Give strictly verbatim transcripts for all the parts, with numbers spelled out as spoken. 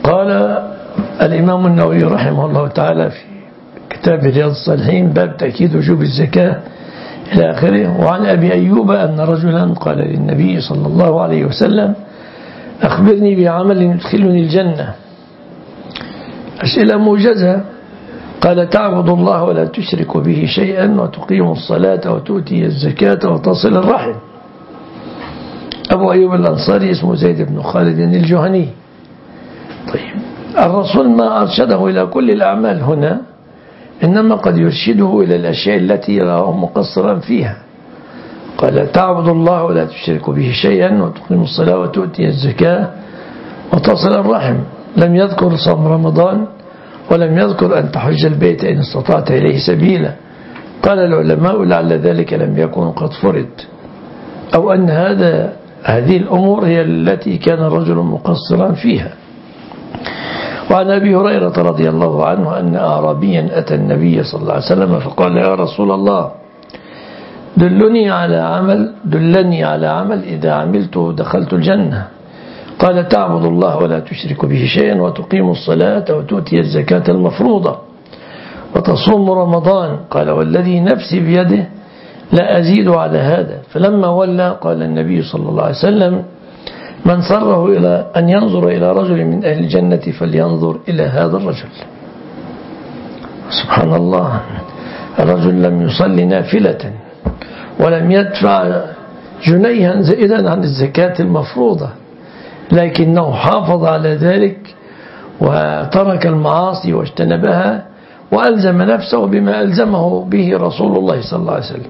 قال الإمام النووي رحمه الله تعالى في كتاب رياض الصالحين باب تأكيد وجوب الزكاة إلى آخره. وعن أبي أيوب أن رجلا قال للنبي صلى الله عليه وسلم أخبرني بعمل يدخلني الجنة. أسئلة موجزة. قال تعبد الله ولا تشرك به شيئا وتقيم الصلاة وتؤتي الزكاة وتصل الرحم. أبو أيوب الأنصاري اسمه زيد بن خالد الجهني. طيب الرسول ما أرشده إلى كل الأعمال هنا، إنما قد يرشده إلى الأشياء التي يراه مقصرا فيها. قال تعبد الله ولا تشرك به شيئا وتقيم الصلاة وتؤتي الزكاة وتصل الرحم. لم يذكر صوم رمضان ولم يذكر أن تحج البيت إن استطعت إليه سبيلا. قال العلماء لعل ذلك لم يكن قد فرض، أو أن هذا هذه الأمور هي التي كان الرجل مقصرا فيها. وعن أبي هريرة رضي الله عنه أن أعرابيا أتى النبي صلى الله عليه وسلم فقال يا رسول الله دلني على عمل دلني على عمل إذا عملته دخلت الجنة. قال تعبد الله ولا تشرك به شيئا وتقيم الصلاة وتؤتي الزكاة المفروضة وتصوم رمضان. قال والذي نفسي بيده لا أزيد على هذا. فلما ولى قال النبي صلى الله عليه وسلم من سره إلى أن ينظر إلى رجل من أهل الجنة فلينظر إلى هذا الرجل. سبحان الله، الرجل لم يصلي نافلة ولم يدفع جنيها زائدا عن الزكاة المفروضة، لكنه حافظ على ذلك وترك المعاصي واجتنبها وألزم نفسه بما ألزمه به رسول الله صلى الله عليه وسلم.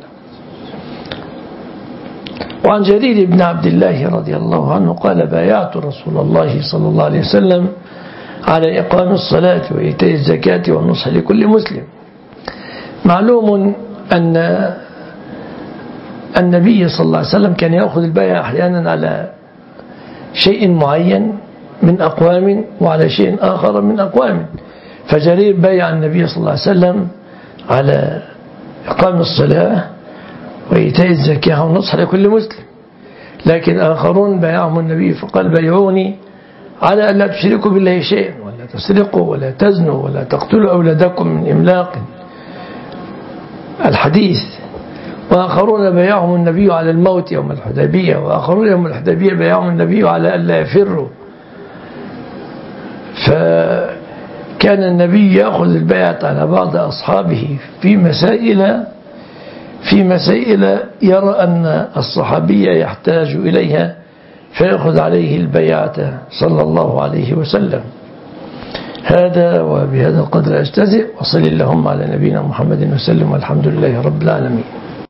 وعن جرير بن عبد الله رضي الله عنه قال بايعت رسول الله صلى الله عليه وسلم على إقام الصلاة وإيتاء الزكاة والنصح لكل مسلم. معلوم أن النبي صلى الله عليه وسلم كان يأخذ البيعة أحيانا على شيء معين من أقوام وعلى شيء آخر من أقوام. فجرير بايع النبي صلى الله عليه وسلم على إقام الصلاة وإيتاء الزكاة والنصح لكل مسلم، لكن آخرون بايعهم النبي فقال بايعوني على أن لا تشركوا بالله شيئا ولا تسرقوا ولا تزنوا ولا تقتلوا أولادكم من إملاق الحديث. وآخرون بايعهم النبي على الموت يوم الحديبية، وآخرون يوم الحديبية بايعهم النبي على أن لا يفروا. فكان النبي يأخذ البيعة على بعض أصحابه في مسائل في مسائل يرى أن الصحابية يحتاج إليها فيأخذ عليه البيعة صلى الله عليه وسلم. هذا وبهذا القدر أجتزئ، وصل اللهم على نبينا محمد وسلم، والحمد لله رب العالمين.